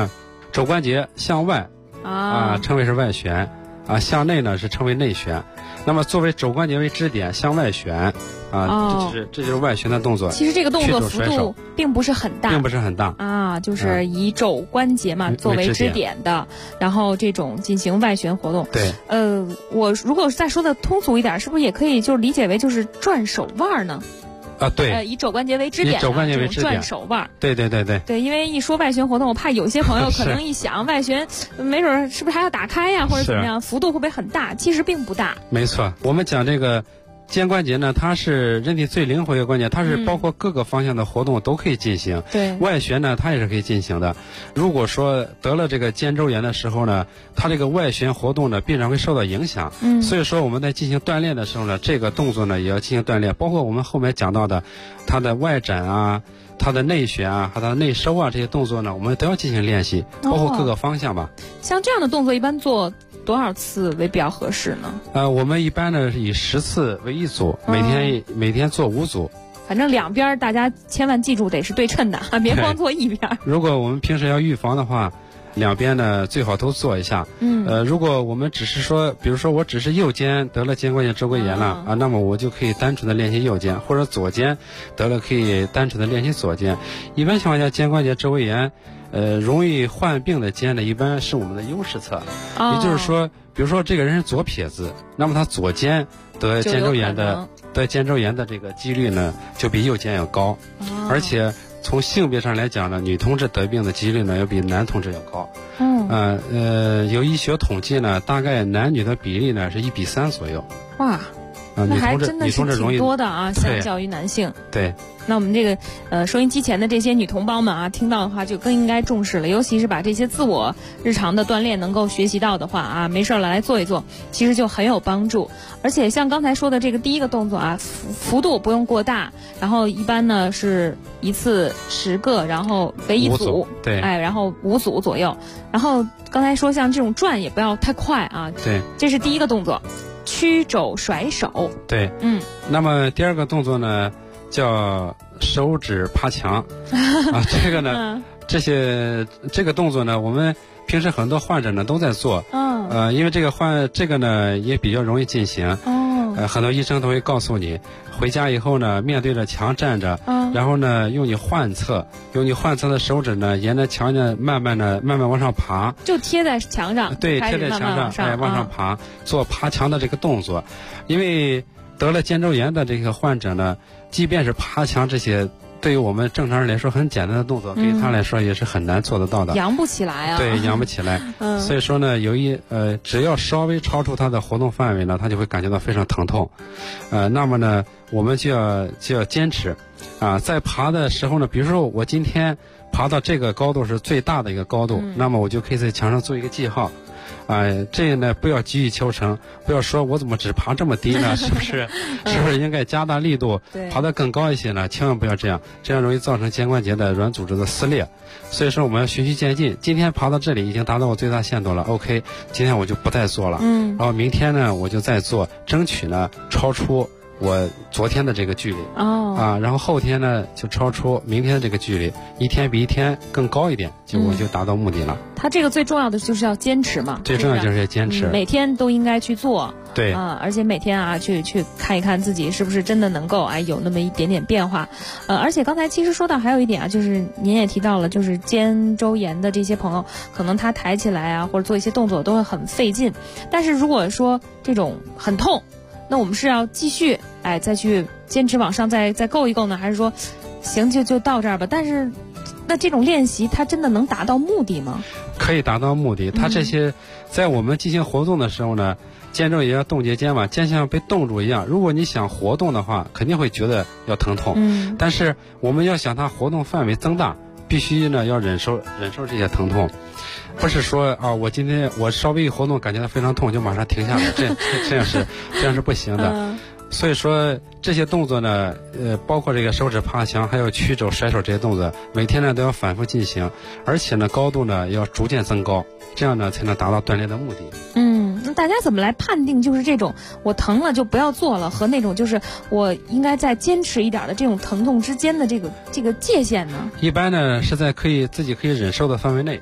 肘关节向外称为是外旋向内呢是称为内旋。那么作为肘关节为支点向外旋这就是外旋的动作。 其实这个动作幅度并不是很大，就是以肘关节嘛作为支点的，然后这种进行外旋活动。 对， 我如果再说的通俗一点，是不是也可以就理解为就是转手腕呢？ 对， 以肘关节为支点，转手腕。 对， 因为一说外旋活动，我怕有些朋友可能一想外旋，没准是不是还要打开呀，或者怎么样，幅度会不会很大？其实并不大。 没错，我们讲这个肩关节呢，它是人体最灵活一个关节，它是包括各个方向的活动都可以进行。 对， 外旋呢，它也是可以进行的。如果说得了这个肩周炎的时候呢，它这个外旋活动呢必然会受到影响。所以说我们在进行锻炼的时候呢，这个动作呢也要进行锻炼，包括我们后面讲到的它的外展它的内旋和它的内收这些动作呢，我们都要进行练习，包括各个方向吧。 像这样的动作一般做多少次为比较合适呢？ 我们一般呢是以10次为一组，每天做5组。 反正两边大家千万记住得是对称的，别光做一边。 如果我们平时要预防的话，两边呢最好都做一下。如果我们只是说，比如说我只是右肩得了肩关节周围炎了那么我就可以单纯的练习右肩，或者左肩得了可以单纯的练习左肩。一般情况下，肩关节周围炎容易患病的肩呢，一般是我们的优势侧。也就是说，比如说这个人是左撇子，那么他左肩得肩周炎的这个几率呢，就比右肩要高。而且从性别上来讲呢，女同志得病的几率呢要比男同志要高。有医学统计呢，大概男女的比例呢是1:3左右。 哇，那还真的是挺多的相较于男性。 对。 那我们这个收音机前的这些女同胞们听到的话就更应该重视了，尤其是把这些自我日常的锻炼能够学习到的话没事来做一做，其实就很有帮助。而且像刚才说的这个第一个动作幅度不用过大，然后一般呢是一次10个，然后为一组， 对， 然后5组左右。然后刚才说像这种转也不要太快对， 这是第一个动作，曲肘甩手。 对，那么第二个动作呢叫手指趴墙这个呢这个动作呢，我们平时很多患者呢都在做因为这个呢也比较容易进行很多医生都会告诉你，回家以后呢面对着墙站着然后呢用你患侧的手指呢沿着墙呢慢慢往上爬， 就贴在墙上。 对，贴在墙上往上爬，做爬墙的这个动作。因为得了肩周炎的这个患者呢，即便是爬墙这些对于我们正常人来说很简单的动作，对于他来说也是很难做得到的， 扬不起来对，扬不起来所以说呢，只要稍微超出他的活动范围呢，他就会感觉到非常疼痛那么呢我们就要坚持在爬的时候呢，比如说我今天爬到这个高度是最大的一个高度那么我就可以在墙上做一个记号这个呢不要急于求成，不要说我怎么只爬这么低呢是不是应该加大力度爬得更高一些呢？千万不要这样容易造成肩关节的软组织的撕裂。所以说我们要循序渐进，今天爬到这里已经达到我最大限度了 OK， 今天我就不再做了然后明天呢我就再做，争取呢超出我昨天的这个距离然后后天呢就超出明天的这个距离，一天比一天更高一点，我就达到目的了。 它这个最重要的就是要坚持嘛， 最重要就是要坚持每天都应该去做。 对而且每天去看一看自己是不是真的能够有那么一点点变化而且刚才其实说到还有一点就是您也提到了，就是肩周炎的这些朋友可能他抬起来或者做一些动作都会很费劲，但是如果说这种很痛，那我们是要继续再去坚持往上再够一够呢，还是说行就到这儿吧？但是那这种练习它真的能达到目的吗？ 可以达到目的。它这些在我们进行活动的时候呢，肩周也要冻结肩嘛，肩像被冻住一样。如果你想活动的话，肯定会觉得要疼痛但是我们要想它活动范围增大，必须呢要忍受这些疼痛，不是说我今天我稍微一活动感觉到非常痛就马上停下来，这样是不行的所以说这些动作呢包括这个手指趴墙还有曲肘甩手这些动作，每天呢都要反复进行，而且呢高度呢要逐渐增高，这样呢才能达到锻炼的目的。 那大家怎么来判定就是这种我疼了就不要做了和那种就是我应该再坚持一点的这种疼痛之间的这个界限呢？ 一般呢是在自己可以忍受的范围内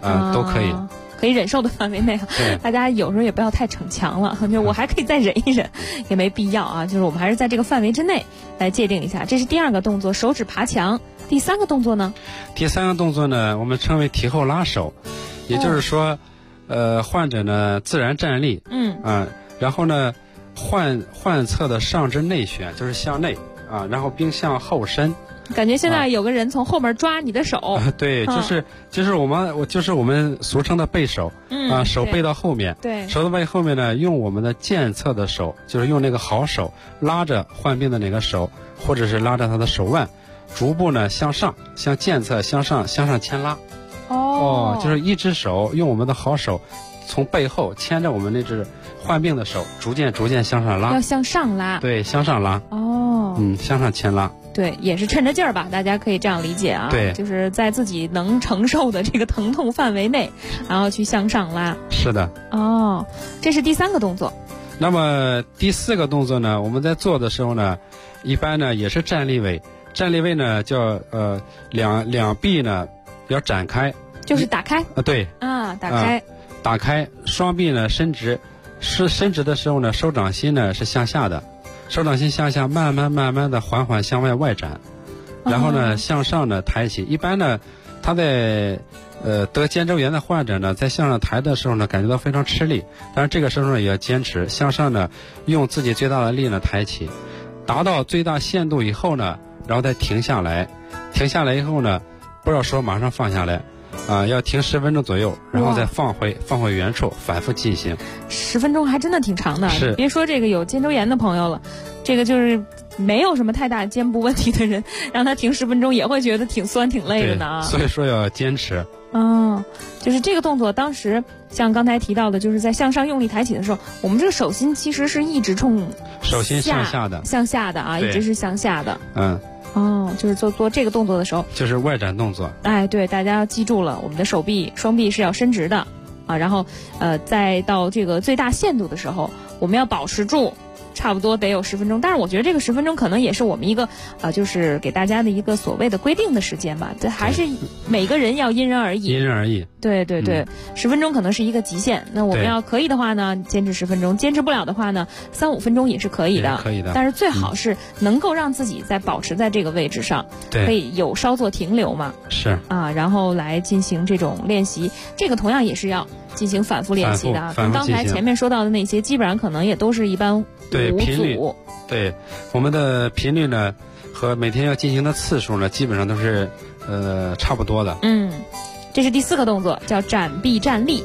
都可以。 可以忍受的范围内，大家有时候也不要太逞强了，就我还可以再忍一忍，也没必要啊。就是我们还是在这个范围之内来界定一下。这是第2个动作，手指爬墙。第3个动作呢？ 第3个动作呢，我们称为提后拉手，也就是说，患者呢自然站立，然后呢患侧的上肢内旋，就是向内啊，然后并向后伸。 感觉现在有个人从后面抓你的手， 对，就是我们俗称的背手，手背到后面， 对， 手背后面呢，用我们的健侧的手，就是用那个好手拉着患病的那个手，或者是拉着他的手腕，逐步呢向上，向健侧向上牵拉，就是一只手用我们的好手从背后牵着我们那只患病的手，逐渐向上拉， 要向上拉， 对，向上拉，向上牵拉。 对，也是趁着劲儿吧，大家可以这样理解啊。 对， 就是在自己能承受的这个疼痛范围内，然后去向上拉。 是的。 这是第3个动作。 那么第4个动作呢，我们在做的时候呢，一般呢也是站立位。站立位呢叫两臂呢要展开， 就是打开。 对。 打开。 打开，双臂呢伸直，伸直的时候呢，手掌心呢是向下的。手掌心向下，慢慢的缓缓向外展，然后呢向上呢抬起。一般呢，他在得肩周炎的患者呢，在向上抬的时候呢，感觉到非常吃力，但是这个时候呢也要坚持向上呢，用自己最大的力呢抬起，达到最大限度以后呢，然后再停下来。停下来以后呢，不要说马上放下来。要停10分钟左右，然后再放回原处，反复进行。 10分钟还真的挺长的。 是， 别说这个有肩周炎的朋友了，这个就是没有什么太大肩部问题的人，让他停10分钟也会觉得挺酸挺累的呢。 所以说要坚持。 就是这个动作，当时像刚才提到的，就是在向上用力抬起的时候，我们这个手心其实是一直冲手心向下的啊，一直是向下的。就是做这个动作的时候， 就是外展动作。 对，大家要记住了，我们的双臂是要伸直的啊，然后再到这个最大限度的时候，我们要保持住，差不多得有10分钟。但是我觉得这个10分钟可能也是我们一个就是给大家的一个所谓的规定的时间吧，这还是每个人要因人而异。 因人而异。 对，10分钟可能是一个极限。那我们要可以的话呢，坚持10分钟；坚持不了的话呢，3-5分钟也是可以的。 可以的。 但是最好是能够让自己保持在这个位置上，可以有稍作停留嘛。 是然后来进行这种练习。这个同样也是要进行反复练习的。跟刚才前面说到的那些，基本上可能也都是一般 5组。对，我们的频率呢和每天要进行的次数呢，基本上都是差不多的。 这是第4个动作，叫展臂站立。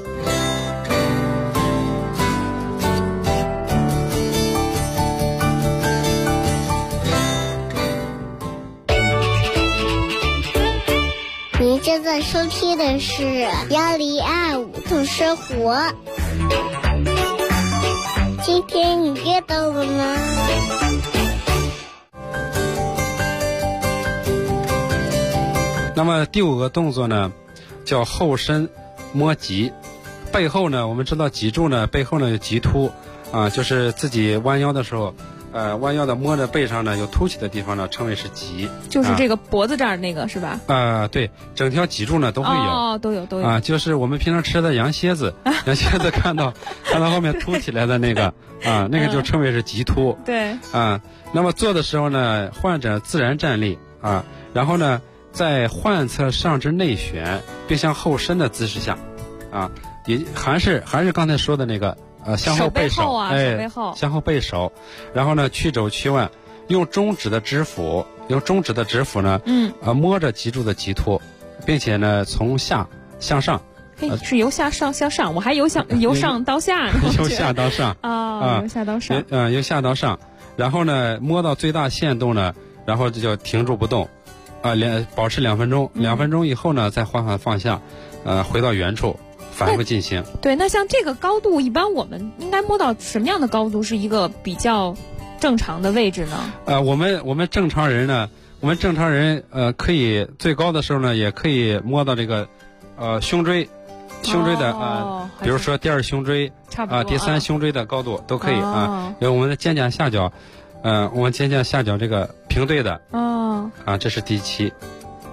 您正在收听的是1025动生活。今天你阅到了吗？ 那么第5个动作呢，叫后伸摸脊。背后呢，我们知道脊柱呢，背后呢有棘突就是自己弯腰的时候，弯腰的摸着背上呢有凸起的地方呢，称为是脊。 就是这个脖子这儿那个是吧？ 对，整条脊柱呢都会有。 都有。 就是我们平常吃的羊蝎子，羊蝎子看到后面凸起来的那个那个就称为是棘突。 对。 那么做的时候呢，患者自然站立然后呢，在患侧上肢内旋并向后伸的姿势下也还是刚才说的那个向后背手， 手背后向后背手，然后呢曲肘屈腕，用中指的指腹呢摸着脊柱的棘突，并且呢从下向上。 是由下向上，我还由上到下。 由下到上由下到上。 由下到上，然后呢摸到最大限度呢，然后这就停住不动保持2分钟，2分钟以后呢再缓缓放下，回到原处反复进行。 对，那像这个高度，一般我们应该摸到什么样的高度是一个比较正常的位置呢？ 我们正常人呢，可以最高的时候呢，也可以摸到这个胸椎的比如说第2胸椎第3胸椎的高度都可以有我们的肩胛下角这个平对的这是第7。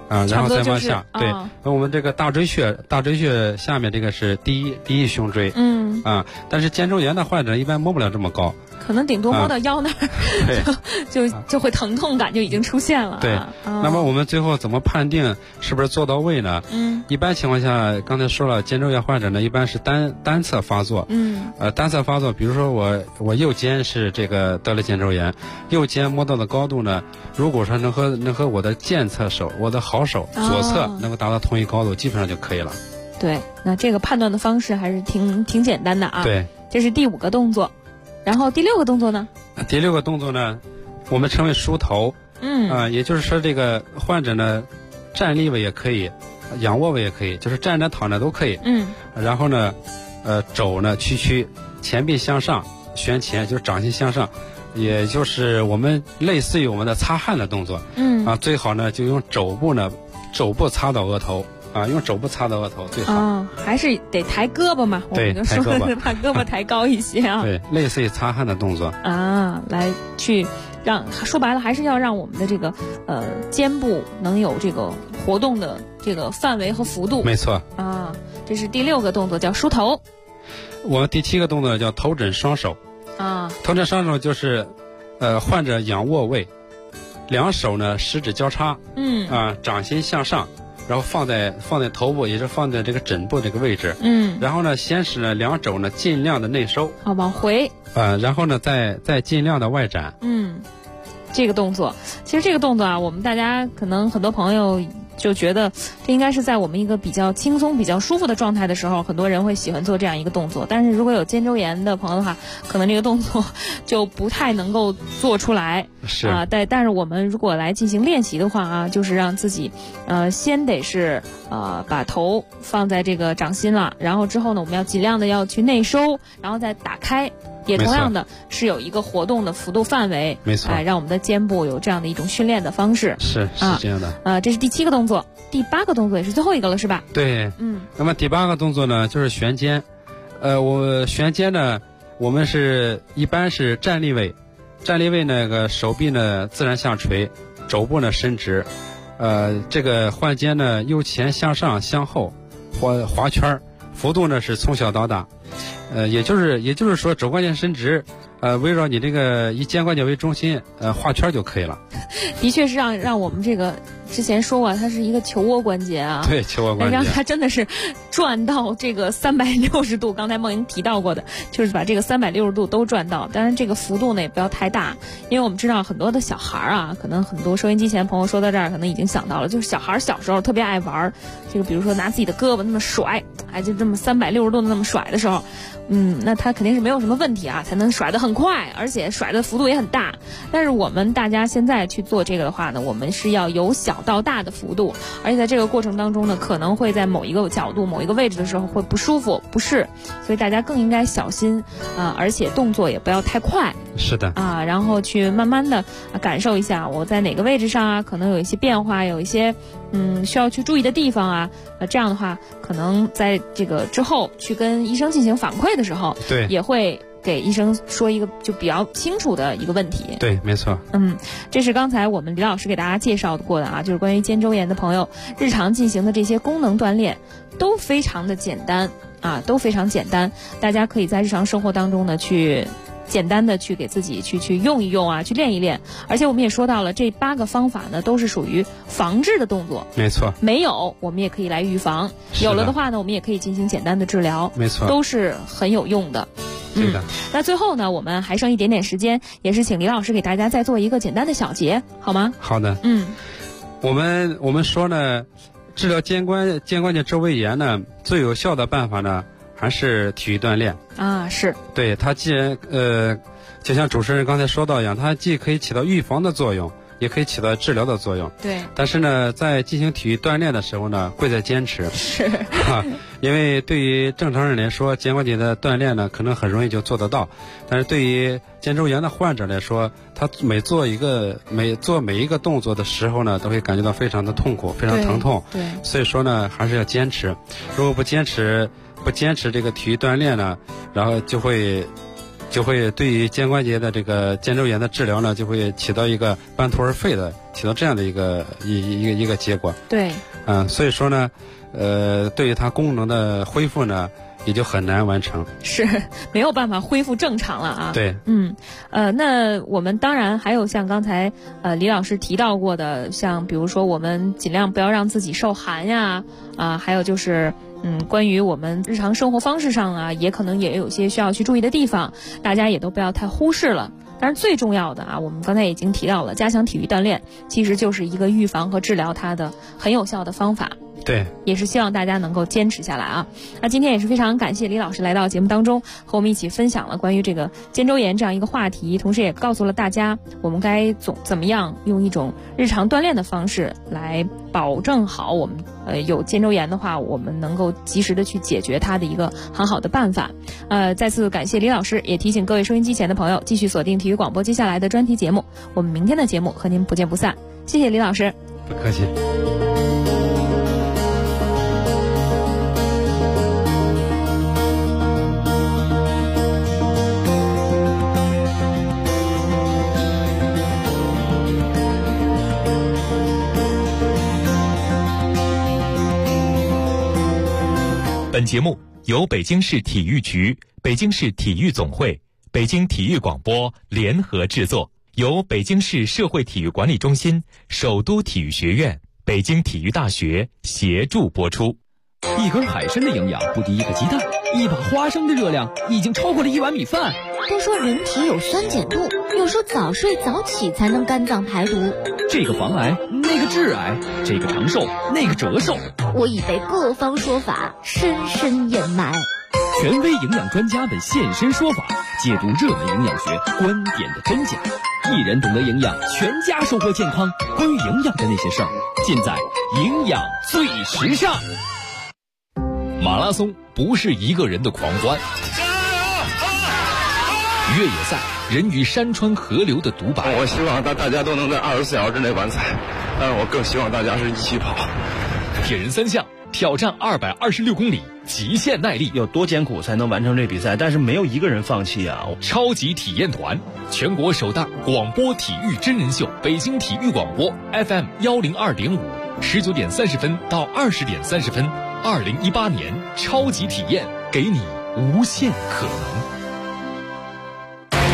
然后再往下，对，我们这个大椎穴下面这个是第一胸椎，但是肩周炎的患者一般摸不了这么高， 可能顶多摸到腰那儿，就会疼痛感就已经出现了。 对，那么我们最后怎么判定是不是做到位呢？一般情况下，刚才说了，肩周炎患者呢一般是单侧发作，单侧发作，比如说我右肩是这个得了肩周炎，右肩摸到的高度呢，如果说能和我的健侧手，我的好手左侧能够达到同一高度，基本上就可以了。 对，那这个判断的方式还是挺简单的啊。 对， 这是第5个动作，然后第6个动作呢？ 第6个动作呢，我们称为梳头。也就是说这个患者呢，站立位也可以，仰卧位也可以，就是站着躺着都可以。然后呢，肘呢屈，前臂向上旋前，就是掌心向上，也就是我们类似于我们的擦汗的动作。最好呢就用肘部擦到额头。用肘部擦到额头最好。 还是得抬胳膊嘛。 对， 我们就说把胳膊抬高一些啊。 对，类似于擦汗的动作来去说白了还是要让我们的这个肩部能有这个活动的这个范围和幅度。 没错。 这是第6个动作，叫梳头。 我们第7个动作叫头枕双手。头枕双手就是患者仰卧位，两手呢食指交叉，掌心向上。然后放在头部，也是放在这个枕部这个位置。然后呢，先是呢两肘呢尽量的内收， 往回。 然后呢再尽量的外展。 这个动作，其实这个动作啊，我们大家可能很多朋友就觉得这应该是在我们一个比较轻松、比较舒服的状态的时候，很多人会喜欢做这样一个动作。但是如果有肩周炎的朋友的话，可能这个动作就不太能够做出来。 是但是我们如果来进行练习的话啊，就是让自己先得是把头放在这个掌心了，然后之后呢，我们要尽量的要去内收，然后再打开。也同样的是有一个活动的幅度范围， 没错， 让我们的肩部有这样的一种训练的方式。 是这样的。 这是第7个动作，第8个动作也是最后一个了，是吧？ 对。那么第8个动作呢，就是旋肩。我旋肩呢，我们一般是站立位，那个手臂呢自然下垂，肘部呢伸直。这个换肩呢由前向上向后划圈，幅度呢是从小到大。也就是说肘关节伸直，围绕你这个以肩关节为中心，画圈就可以了。 的确是让我们这个之前说过，它是一个球窝关节啊。 对，球窝关节。 让它真的是转到这个360度。刚才梦莹提到过的，就是把这个360度都转到。当然，这个幅度呢也不要太大，因为我们知道很多的小孩啊，可能很多收音机前朋友说到这儿，可能已经想到了，就是小孩小时候特别爱玩这个，比如说拿自己的胳膊那么甩，就这么360度那么甩的时候。那他肯定是没有什么问题啊，才能甩得很快，而且甩的幅度也很大。但是我们大家现在去做这个的话呢，我们是要由小到大的幅度，而且在这个过程当中呢，可能会在某一个角度、某一个位置的时候会不舒服、不适，所以大家更应该小心而且动作也不要太快。 是的然后去慢慢的感受一下我在哪个位置上啊，可能有一些变化，有一些需要去注意的地方啊。这样的话，可能在这个之后去跟医生进行反馈的时候， 对， 也会给医生说一个就比较清楚的一个问题。 对，没错。 这是刚才我们李老师给大家介绍过的啊，就是关于肩周炎的朋友日常进行的这些功能锻炼都非常的简单都非常简单，大家可以在日常生活当中呢去简单的去给自己去用一用去练一练。而且我们也说到了，这8个方法呢都是属于防治的动作。 没错。 没有我们也可以来预防，有了的话呢，我们也可以进行简单的治疗。 没错， 都是很有用的。 对的。 那最后呢，我们还剩一点点时间，也是请李老师给大家再做一个简单的小结，好吗？ 好的。我们说呢，治疗肩关节周围炎呢，最有效的办法呢还是体育锻炼是。 对，它既然就像主持人刚才说到一样，它既可以起到预防的作用，也可以起到治疗的作用。 对。 但是呢，在进行体育锻炼的时候呢，贵在坚持。 是。 因为对于正常人来说，肩关节的锻炼呢，可能很容易就做得到，但是对于肩周炎的患者来说，他每做每一个动作的时候呢，都会感觉到非常的痛苦，非常疼痛。 对。 所以说呢，还是要坚持。如果不坚持这个体育锻炼呢，然后就会就会对于肩关节的这个肩周炎的治疗呢，就会起到一个半途而废的，起到这样的一个结果。 对， 所以说呢，对于它功能的恢复呢，也就很难完成， 是没有办法恢复正常了啊。 对， 那我们当然还有像刚才李老师提到过的，像比如说我们尽量不要让自己受寒呀，还有就是关于我们日常生活方式上啊，也可能也有些需要去注意的地方，大家也都不要太忽视了。但是最重要的啊，我们刚才已经提到了，加强体育锻炼其实就是一个预防和治疗它的很有效的方法。 对， 也是希望大家能够坚持下来啊。那今天也是非常感谢李老师来到节目当中，和我们一起分享了关于这个肩周炎这样一个话题，同时也告诉了大家我们该怎么样用一种日常锻炼的方式来保证好我们有肩周炎的话，我们能够及时的去解决它的一个很好的办法。再次感谢李老师，也提醒各位收音机前的朋友继续锁定体育广播接下来的专题节目，我们明天的节目和您不见不散。谢谢李老师。 不客气。 本节目由北京市体育局、北京市体育总会、北京体育广播联合制作，由北京市社会体育管理中心、首都体育学院、北京体育大学协助播出。 一根海参的营养不敌一个鸡蛋，一把花生的热量已经超过了一碗米饭。 都说人体有酸碱度，又说早睡早起才能肝脏排毒。 这个防癌，那个致癌，这个长寿，那个折寿。 我已被各方说法深深掩埋。 权威营养专家们现身说法，解读热门营养学观点的真假。一人懂得营养，全家收获健康。关于营养的那些事儿，尽在营养最时尚。 马拉松不是一个人的狂欢，越野赛人与山川河流的独白。 我希望大家都能在24小时之内完赛，但是我更希望大家是一起跑。 铁人三项挑战226公里，极限耐力， 有多艰苦才能完成这比赛？但是没有一个人放弃啊！ 超级体验团，全国首档广播体育真人秀，北京体育广播 FM 102.5，19点30分到20点30分。2018年超级体验，给你无限可能。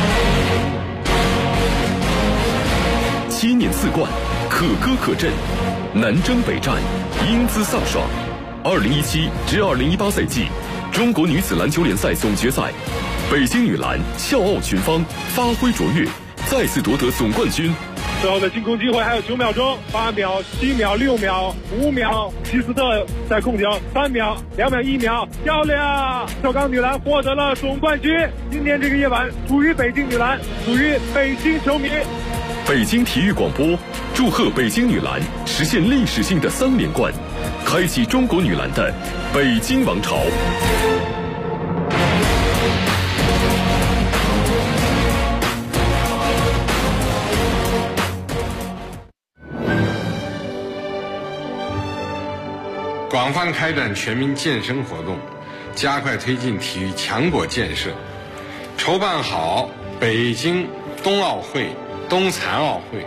7年4冠，可歌可阵，南征北战，英姿飒爽。2017至2018赛季中国女子篮球联赛总决赛，北京女篮笑傲群芳，发挥卓越，再次夺得总冠军。 最后的进攻机会还有9秒钟，8秒、7秒、6秒、5秒，希斯特在控球，3秒、2秒、1秒，漂亮！首钢女篮获得了总冠军。今天这个夜晚属于北京女篮，属于北京球迷。 北京体育广播祝贺北京女篮实现历史性的3连冠，开启中国女篮的北京王朝。 广泛开展全民健身活动，加快推进体育强国建设，筹办好北京冬奥会、冬残奥会。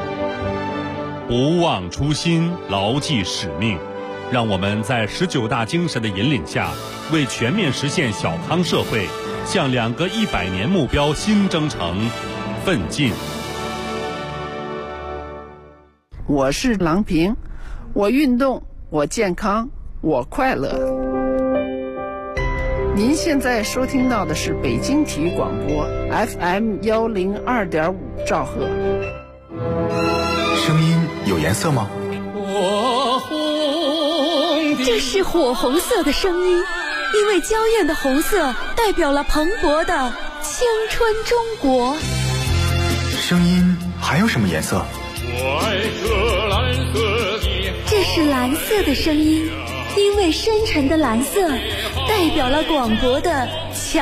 不忘初心，牢记使命，让我们在19大精神的引领下，为全面实现小康社会，向2个100年目标新征程奋进。 我是郎平，我运动，我健康，我快乐。您现在收听到的是北京体育广播 FM 102.5兆赫。 声音有颜色吗？ 这是火红色的声音，因为娇艳的红色代表了蓬勃的青春中国。 声音还有什么颜色？ 这是蓝色的声音，因为深沉的蓝色代表了广博的